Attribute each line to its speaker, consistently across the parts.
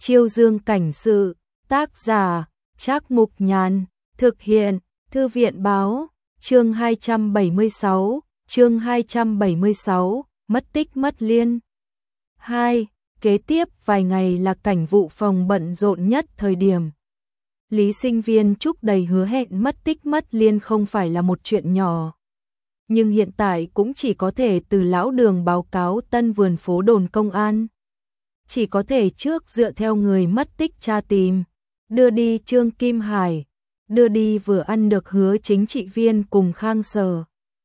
Speaker 1: Chiêu Dương cảnh sự, tác giả, Trác Mục Nhàn, thực hiện, Thư viện báo, chương 276, mất tích mất liên. 2. Kế tiếp vài ngày là cảnh vụ phòng bận rộn nhất thời điểm. Lý Sinh Viên chúc đầy hứa hẹn mất tích mất liên không phải là một chuyện nhỏ. Nhưng hiện tại cũng chỉ có thể từ lão đường báo cáo Tân Vườn Phố đồn công an. Chỉ có thể trước dựa theo người mất tích tra tìm, đưa đi Trương Kim Hải, đưa đi vừa ăn được Hứa chính trị viên cùng Khang Sở.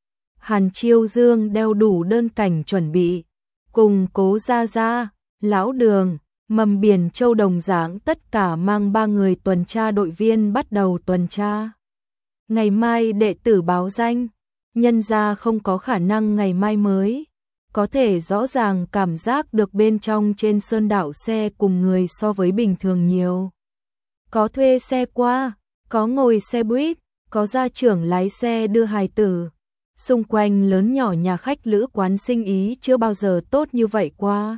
Speaker 1: Hàn Chiêu Dương đeo đủ đơn cảnh chuẩn bị, cùng Cố Gia Gia, lão đường, Mầm Biển Châu đồng dạng tất cả mang 3 người tuần tra đội viên bắt đầu tuần tra. Ngày mai đệ tử báo danh, nhân ra không có khả năng ngày mai mới. Có thể rõ ràng cảm giác được bên trong trên sơn đạo xe cùng người so với bình thường nhiều. Có thuê xe qua, có ngồi xe buýt, có gia trưởng lái xe đưa hài tử. Xung quanh lớn nhỏ nhà khách lữ quán sinh ý chưa bao giờ tốt như vậy qua.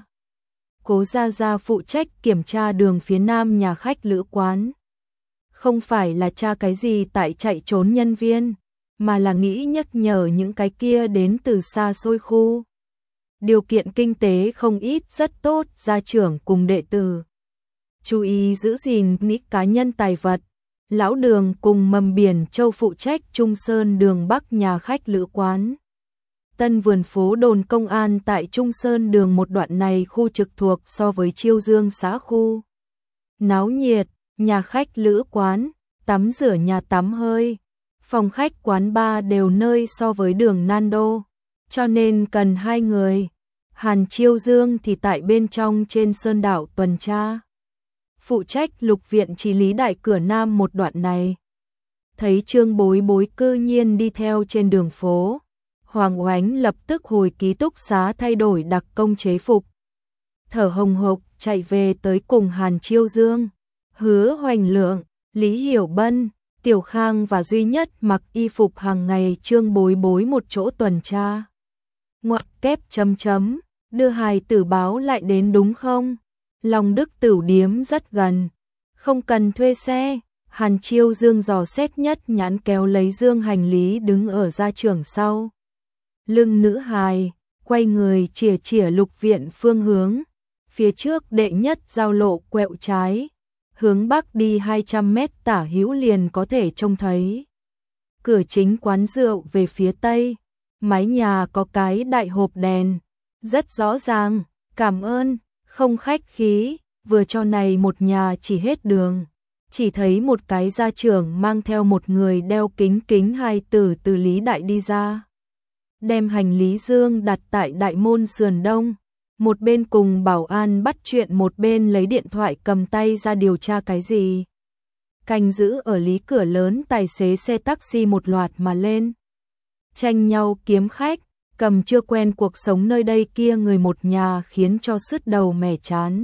Speaker 1: Cố Gia Gia phụ trách kiểm tra đường phía nam nhà khách lữ quán. Không phải là tra cái gì tại chạy trốn nhân viên, mà là nghĩ nhắc nhở những cái kia đến từ xa xôi khu. Điều kiện kinh tế không ít rất tốt, gia trưởng cùng đệ tử. Chú ý giữ gìn nick cá nhân tài vật. Lão đường cùng Mầm Biển Châu phụ trách Trung Sơn đường Bắc nhà khách lữ quán. Tân Vườn Phố đồn công an tại Trung Sơn đường một đoạn này khu trực thuộc so với Chiêu Dương xã khu. Náo nhiệt, nhà khách lữ quán, tắm rửa nhà tắm hơi, phòng khách quán bar đều nơi so với đường Nando. Cho nên cần 2 người. Hàn Chiêu Dương thì tại bên trong trên sơn đảo tuần tra. Phụ trách Lục viện Chí lý đại cửa nam một đoạn này. Thấy Trương Bối Bối cư nhiên đi theo trên đường phố. Hoàng Oánh lập tức hồi ký túc xá thay đổi đặc công chế phục. Thở hồng hộc chạy về tới cùng Hàn Chiêu Dương. Hứa Hoành Lượng, Lý Hiểu Bân, Tiểu Khang và Duy Nhất mặc y phục hàng ngày Trương Bối Bối một chỗ tuần tra. Ngoặc kép chấm chấm, đưa hài tử báo lại đến đúng không? Long Đức Tửu điếm rất gần, không cần thuê xe. Hàn Chiêu Dương dò xét nhất nhãn kéo lấy dương hành lý đứng ở gia trưởng sau. Lưng nữ hài, quay người chìa chìa Lục viện phương hướng. Phía trước đệ nhất giao lộ quẹo trái, hướng bắc đi 200 mét tả hữu liền có thể trông thấy. Cửa chính quán rượu về phía tây, mái nhà có cái đại hộp đèn. Rất rõ ràng, cảm ơn, không khách khí, vừa cho này một nhà chỉ hết đường. Chỉ thấy một cái gia trưởng mang theo một người đeo kính kính hài tử từ Lý Đại đi ra. Đem hành lý dương đặt tại đại môn sườn đông. Một bên cùng bảo an bắt chuyện, một bên lấy điện thoại cầm tay ra điều tra cái gì. Canh giữ ở lý cửa lớn tài xế xe taxi một loạt mà lên. Tranh nhau kiếm khách, cầm chưa quen cuộc sống nơi đây kia người một nhà khiến cho sứt đầu mẻ chán.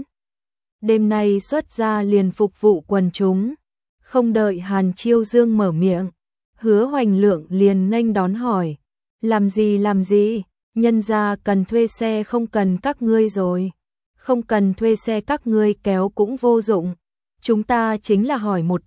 Speaker 1: Đêm nay xuất ra liền phục vụ quần chúng. Không đợi Hàn Chiêu Dương mở miệng, Hứa Hoành Lượng liền nghênh đón hỏi. Làm gì, nhân ra cần thuê xe không cần các ngươi rồi. Không cần thuê xe các ngươi kéo cũng vô dụng. Chúng ta chính là hỏi một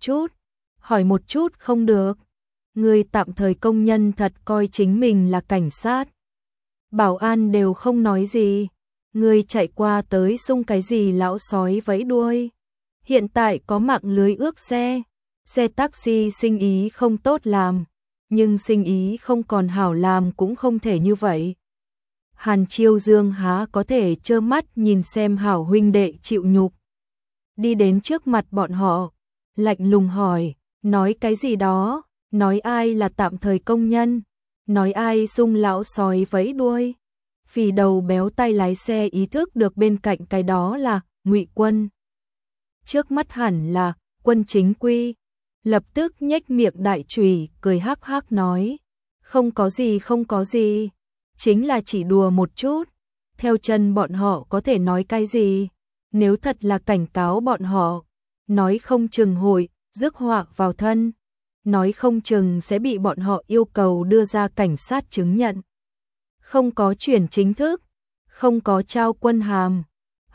Speaker 1: chút không được. Ngươi tạm thời công nhân thật coi chính mình là cảnh sát. Bảo an đều không nói gì. Ngươi chạy qua tới xung cái gì lão sói vẫy đuôi. Hiện tại có mạng lưới ước xe taxi sinh ý không tốt làm. Nhưng sinh ý không còn hảo làm cũng không thể như vậy. Hàn Chiêu Dương há có thể trơ mắt nhìn xem hảo huynh đệ chịu nhục. Đi đến trước mặt bọn họ, lạnh lùng hỏi, nói cái gì đó, nói ai là tạm thời công nhân, nói ai xung lão sói vẫy đuôi. Phì đầu béo tay lái xe ý thức được bên cạnh cái đó là Ngụy Quân. Trước mắt hẳn là Quân chính quy. Lập tức nhếch miệng đại chùy cười hắc hắc nói. Không có gì. Chính là chỉ đùa một chút. Theo chân bọn họ có thể nói cái gì. Nếu thật là cảnh cáo bọn họ. Nói không chừng hội, rước họa vào thân. Nói không chừng sẽ bị bọn họ yêu cầu đưa ra cảnh sát chứng nhận. Không có chuyển chính thức. Không có trao quân hàm.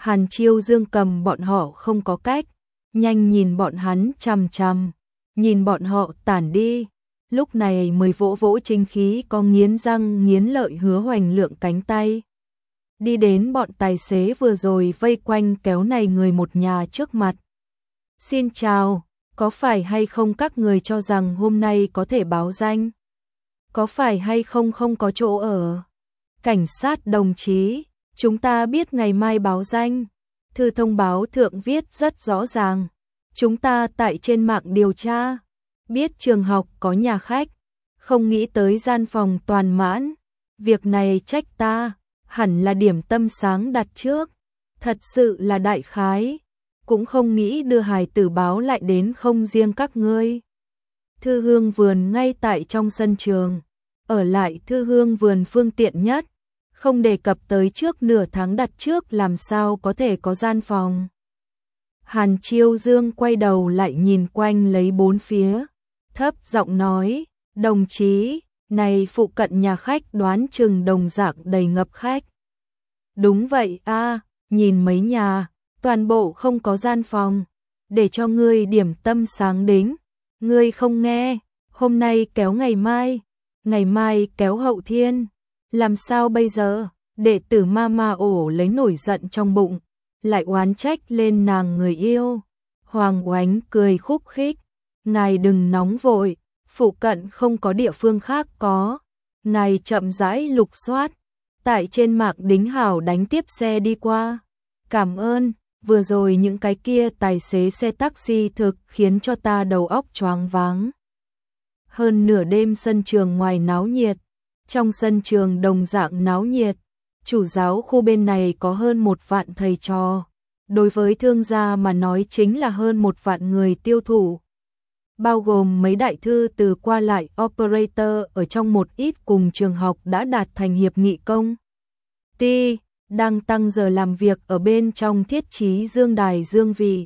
Speaker 1: Hàn Chiêu Dương cầm bọn họ không có cách, nhanh nhìn bọn hắn chằm chằm, nhìn bọn họ tản đi. Lúc này mới vỗ vỗ chính khí có nghiến răng nghiến lợi Hứa Hoành Lượng cánh tay. Đi đến bọn tài xế vừa rồi vây quanh kéo này người một nhà trước mặt. Xin chào, có phải hay không các người cho rằng hôm nay có thể báo danh? Có phải hay không không có chỗ ở? Cảnh sát đồng chí, chúng ta biết ngày mai báo danh. Thư thông báo thượng viết rất rõ ràng. Chúng ta tại trên mạng điều tra, biết trường học có nhà khách, không nghĩ tới gian phòng toàn mãn. Việc này trách ta, hẳn là điểm tâm sáng đặt trước. Thật sự là đại khái, cũng không nghĩ đưa hài tử báo lại đến không riêng các ngươi. Thư Hương Vườn ngay tại trong sân trường, ở lại Thư Hương Vườn phương tiện nhất, không đề cập tới trước nửa tháng đặt trước làm sao có thể có gian phòng. Hàn Chiêu Dương quay đầu lại nhìn quanh lấy bốn phía, thấp giọng nói, đồng chí, này phụ cận nhà khách đoán chừng đồng dạng đầy ngập khách. Đúng vậy a, nhìn mấy nhà, toàn bộ không có gian phòng, để cho ngươi điểm tâm sáng đính. Ngươi không nghe, hôm nay kéo ngày mai kéo hậu thiên, làm sao bây giờ? Đệ tử Mama ổ lấy nổi giận trong bụng, lại oán trách lên nàng người yêu. Hoàng Oánh cười khúc khích, ngài đừng nóng vội, phụ cận không có địa phương khác có, ngài chậm rãi lục soát, tại trên mạng đính hảo đánh tiếp xe đi qua. Cảm ơn, vừa rồi những cái kia tài xế xe taxi thực khiến cho ta đầu óc choáng váng. Hơn nửa đêm sân trường ngoài náo nhiệt, trong sân trường đồng dạng náo nhiệt, chủ giáo khu bên này có hơn 1 vạn thầy trò, đối với thương gia mà nói chính là hơn 1 vạn người tiêu thụ. Bao gồm mấy đại thư từ qua lại operator ở trong một ít cùng trường học đã đạt thành hiệp nghị công. Ti đang tăng giờ làm việc ở bên trong thiết trí dương đài dương vị.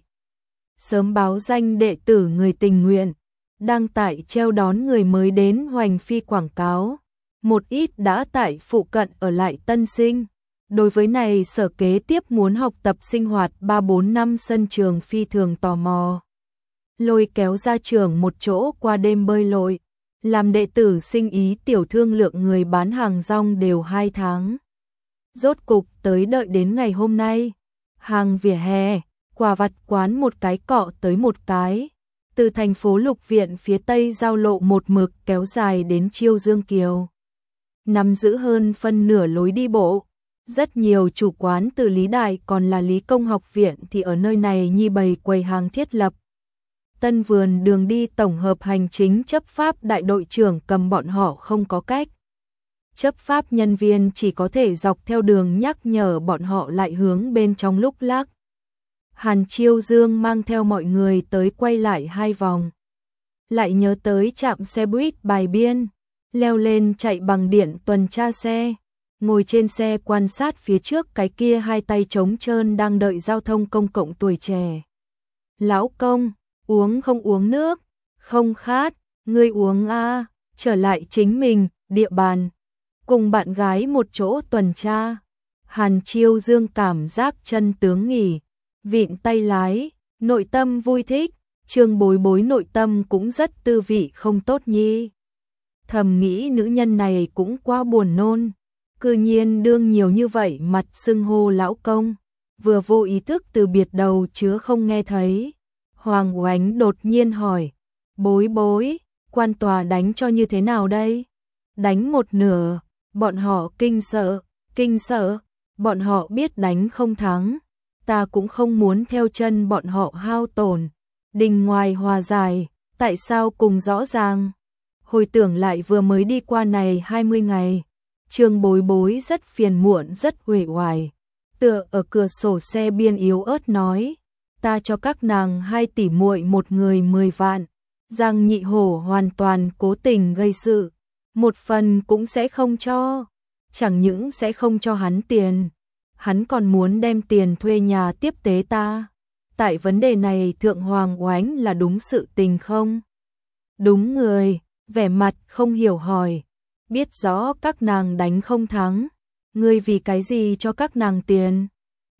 Speaker 1: Sớm báo danh đệ tử người tình nguyện, đang tại treo đón người mới đến hoành phi quảng cáo. Một ít đã tại phụ cận ở lại tân sinh. Đối với này sở kế tiếp muốn học tập sinh hoạt 3-4 năm sân trường phi thường tò mò. Lôi kéo ra trường một chỗ qua đêm bơi lội, làm đệ tử sinh ý tiểu thương lượng người bán hàng rong đều 2 tháng. Rốt cục tới đợi đến ngày hôm nay, hàng vỉa hè, quà vặt quán một cái cọ tới một cái, từ thành phố Lục Viện phía tây giao lộ một mực kéo dài đến Chiêu Dương Kiều. Nắm giữ hơn phân nửa lối đi bộ, rất nhiều chủ quán từ Lý Đại còn là Lý Công học viện thì ở nơi này nhi bày quầy hàng thiết lập. Tân Vườn đường đi tổng hợp hành chính chấp pháp đại đội trưởng cầm bọn họ không có cách. Chấp pháp nhân viên chỉ có thể dọc theo đường nhắc nhở bọn họ lại hướng bên trong lúc lắc. Hàn Chiêu Dương mang theo mọi người tới quay lại 2 vòng. Lại nhớ tới trạm xe buýt Bài Biên, leo lên chạy bằng điện tuần tra xe, ngồi trên xe quan sát phía trước cái kia 2 tay trống trơn đang đợi giao thông công cộng tuổi trẻ. Lão công, uống không uống nước? Không khát, ngươi uống a, trở lại chính mình, địa bàn. Cùng bạn gái một chỗ tuần tra. Hàn Chiêu Dương cảm giác chân tướng nghỉ, vịn tay lái, nội tâm vui thích, Trương Bối Bối nội tâm cũng rất tư vị không tốt nhi. Thầm nghĩ nữ nhân này cũng quá buồn nôn, cư nhiên đương nhiều như vậy mặt xưng hô lão công, vừa vô ý thức từ biệt đầu chứa không nghe thấy. Hoàng Oánh đột nhiên hỏi, Bối Bối, quan tòa đánh cho như thế nào đây? Đánh một nửa, bọn họ kinh sợ, bọn họ biết đánh không thắng, ta cũng không muốn theo chân bọn họ hao tổn. Đình ngoài hòa giải, tại sao cùng rõ ràng? Hồi tưởng lại vừa mới đi qua này 20 ngày, Trương Bối Bối rất phiền muộn rất uể oải, tựa ở cửa sổ xe biên yếu ớt nói, ta cho các nàng 2 tỷ muội một người 10 vạn, Giang Nhị Hổ hoàn toàn cố tình gây sự, một phần cũng sẽ không cho, chẳng những sẽ không cho hắn tiền, hắn còn muốn đem tiền thuê nhà tiếp tế ta. Tại vấn đề này Thượng Hoàng Oánh là đúng sự tình không? Đúng người, vẻ mặt không hiểu hỏi, biết rõ các nàng đánh không thắng, ngươi vì cái gì cho các nàng tiền?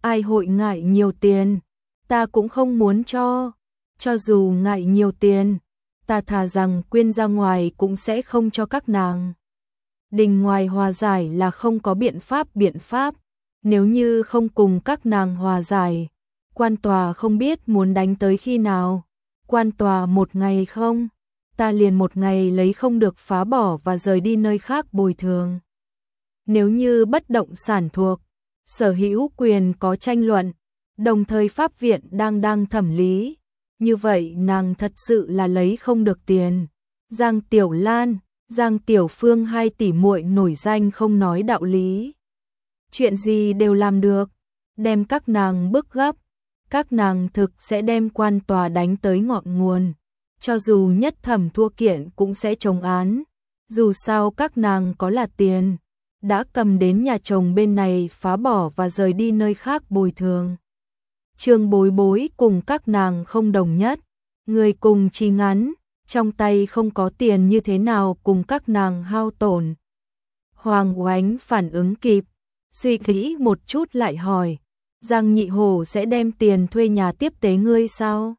Speaker 1: ai hội ngại nhiều tiền, ta cũng không muốn cho dù ngại nhiều tiền, ta thà rằng quyên ra ngoài cũng sẽ không cho các nàng. Đình ngoài hòa giải là không có biện pháp, nếu như không cùng các nàng hòa giải, quan tòa không biết muốn đánh tới khi nào, quan tòa một ngày không, ta liền một ngày lấy không được phá bỏ và rời đi nơi khác bồi thường. Nếu như bất động sản thuộc sở hữu quyền có tranh luận, đồng thời pháp viện đang thẩm lý, như vậy nàng thật sự là lấy không được tiền. Giang Tiểu Lan, Giang Tiểu Phương hai tỷ muội nổi danh không nói đạo lý. Chuyện gì đều làm được, đem các nàng bức gấp, các nàng thực sẽ đem quan tòa đánh tới ngọn nguồn. Cho dù nhất thẩm thua kiện cũng sẽ chống án, dù sao các nàng có là tiền, đã cầm đến nhà chồng bên này phá bỏ và rời đi nơi khác bồi thường. Trương Bối Bối cùng các nàng không đồng nhất, người cùng chi ngắn, trong tay không có tiền như thế nào cùng các nàng hao tổn. Hoàng Oánh phản ứng kịp, suy nghĩ một chút lại hỏi, Giang Nhị Hổ sẽ đem tiền thuê nhà tiếp tế ngươi sao?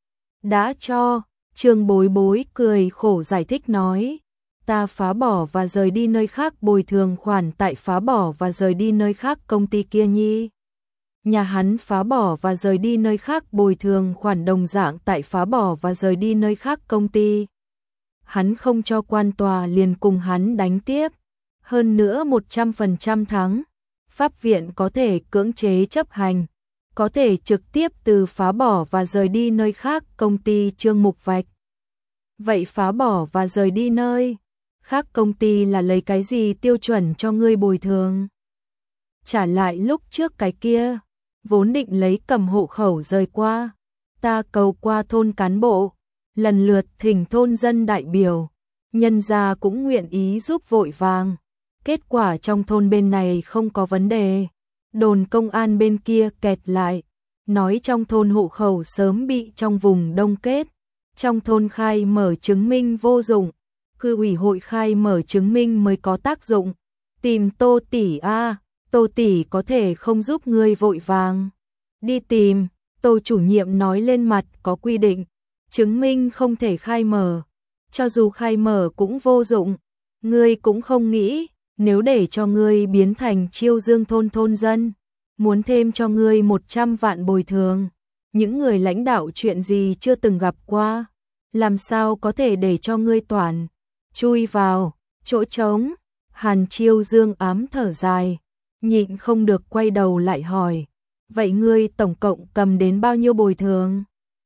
Speaker 1: Đã cho, Trương Bối Bối cười khổ giải thích nói, ta phá bỏ và rời đi nơi khác bồi thường khoản tại phá bỏ và rời đi nơi khác công ty kia nhi. Nhà hắn phá bỏ và rời đi nơi khác bồi thường khoản đồng dạng tại phá bỏ và rời đi nơi khác công ty. Hắn không cho quan tòa liền cùng hắn đánh tiếp, hơn nữa 100% thắng. Pháp viện có thể cưỡng chế chấp hành, có thể trực tiếp từ phá bỏ và rời đi nơi khác công ty Trương Mục vạch. Vậy phá bỏ và rời đi nơi khác công ty là lấy cái gì tiêu chuẩn cho ngươi bồi thường? Trả lại lúc trước cái kia, vốn định lấy cầm hộ khẩu rời qua, ta cầu qua thôn cán bộ, lần lượt thỉnh thôn dân đại biểu, nhân gia cũng nguyện ý giúp vội vàng. Kết quả trong thôn bên này không có vấn đề, đồn công an bên kia kẹt lại, nói trong thôn hộ khẩu sớm bị trong vùng đông kết, trong thôn khai mở chứng minh vô dụng, cư ủy hội khai mở chứng minh mới có tác dụng. Tìm Tô tỷ a, Tô tỷ có thể không giúp ngươi vội vàng. Đi tìm, Tô chủ nhiệm nói lên mặt có quy định, chứng minh không thể khai mở, cho dù khai mở cũng vô dụng. Ngươi cũng không nghĩ, nếu để cho ngươi biến thành Chiêu Dương thôn thôn dân, muốn thêm cho ngươi 100 vạn bồi thường, những người lãnh đạo chuyện gì chưa từng gặp qua, làm sao có thể để cho ngươi toàn chui vào chỗ trống. Hàn Chiêu Dương ám thở dài, nhịn không được quay đầu lại hỏi, vậy ngươi tổng cộng cầm đến bao nhiêu bồi thường?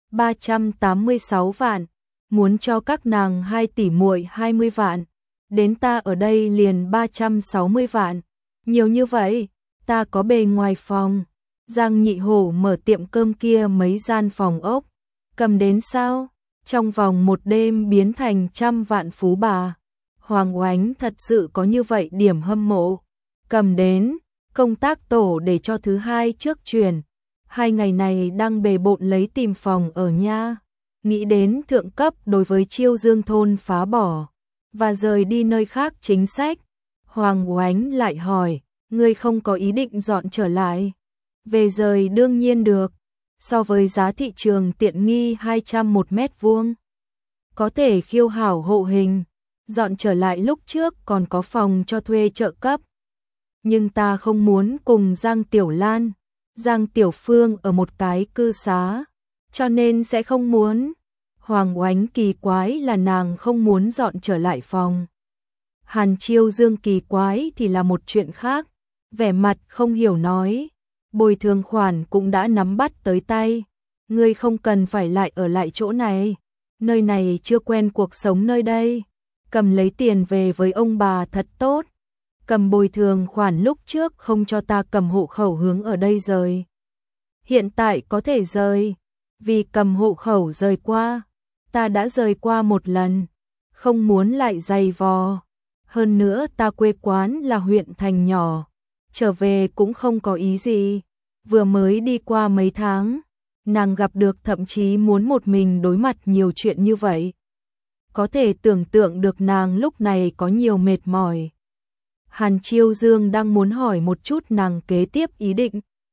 Speaker 1: 386 vạn, muốn cho các nàng 2 tỷ muội 20 vạn, đến ta ở đây liền 360 vạn, nhiều như vậy, ta có bề ngoài phòng. Giang Nhị Hổ mở tiệm cơm kia mấy gian phòng ốc, cầm đến sao? Trong vòng một đêm biến thành 100 vạn phú bà. Hoàng Oánh thật sự có như vậy điểm hâm mộ, cầm đến, công tác tổ để cho thứ hai trước truyền, 2 ngày này đang bề bộn lấy tìm phòng ở nha, nghĩ đến thượng cấp đối với Chiêu Dương thôn phá bỏ và rời đi nơi khác chính sách. Hoàng Oánh lại hỏi, ngươi không có ý định dọn trở lại? Về rời đương nhiên được, so với giá thị trường tiện nghi 200 một mét vuông, có thể khiêu hảo hộ hình. Dọn trở lại lúc trước còn có phòng cho thuê trợ cấp. Nhưng ta không muốn cùng Giang Tiểu Lan, Giang Tiểu Phương ở một cái cư xá, cho nên sẽ không muốn. Hoàng Oánh kỳ quái là nàng không muốn dọn trở lại phòng. Hàn Chiêu Dương kỳ quái thì là một chuyện khác, vẻ mặt không hiểu nói, bồi thường khoản cũng đã nắm bắt tới tay, ngươi không cần phải lại ở lại chỗ này, nơi này chưa quen cuộc sống nơi đây. Cầm lấy tiền về với ông bà thật tốt. Cầm bồi thường khoản lúc trước không cho ta cầm hộ khẩu hướng ở đây rời. Hiện tại có thể rời, vì cầm hộ khẩu rời qua, ta đã rời qua một lần, không muốn lại dày vò. Hơn nữa ta quê quán là huyện thành nhỏ, trở về cũng không có ý gì. Vừa mới đi qua mấy tháng, nàng gặp được thậm chí muốn một mình đối mặt nhiều chuyện như vậy. Có thể tưởng tượng được nàng lúc này có nhiều mệt mỏi. Hàn Chiêu Dương đang muốn hỏi một chút nàng kế tiếp ý định.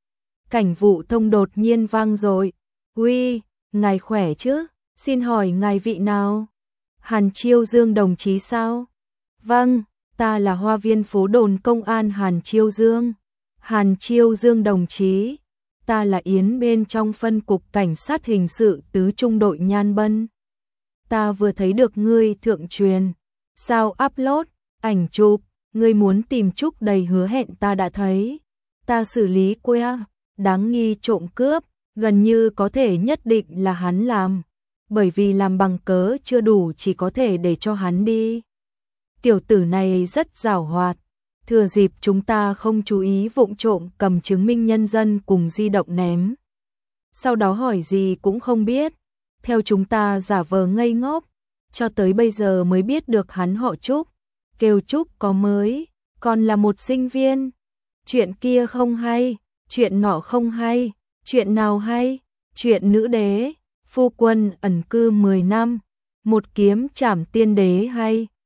Speaker 1: Cảnh Vụ Thông đột nhiên vang dội. Uy, ngài khỏe chứ? Xin hỏi ngài vị nào? Hàn Chiêu Dương đồng chí sao? Vâng, ta là Hoa viên phố đồn công an Hàn Chiêu Dương. Hàn Chiêu Dương đồng chí, ta là Yến bên trong phân cục cảnh sát hình sự tứ trung đội Nhan Bân. Ta vừa thấy được ngươi thượng truyền, sao upload, ảnh chụp, ngươi muốn tìm Trúc đầy hứa hẹn ta đã thấy. Ta xử lý qua, đáng nghi trộm cướp, gần như có thể nhất định là hắn làm. Bởi vì làm bằng cớ chưa đủ chỉ có thể để cho hắn đi. Tiểu tử này rất giàu hoạt, thừa dịp chúng ta không chú ý vụng trộm cầm chứng minh nhân dân cùng di động ném. Sau đó hỏi gì cũng không biết, theo chúng ta giả vờ ngây ngốc, cho tới bây giờ mới biết được hắn họ Trúc, kêu Trúc có mới, còn là một sinh viên. Chuyện kia không hay, chuyện nọ không hay, chuyện nào hay, chuyện nữ đế, phu quân ẩn cư 10 năm, một kiếm trảm tiên đế hay.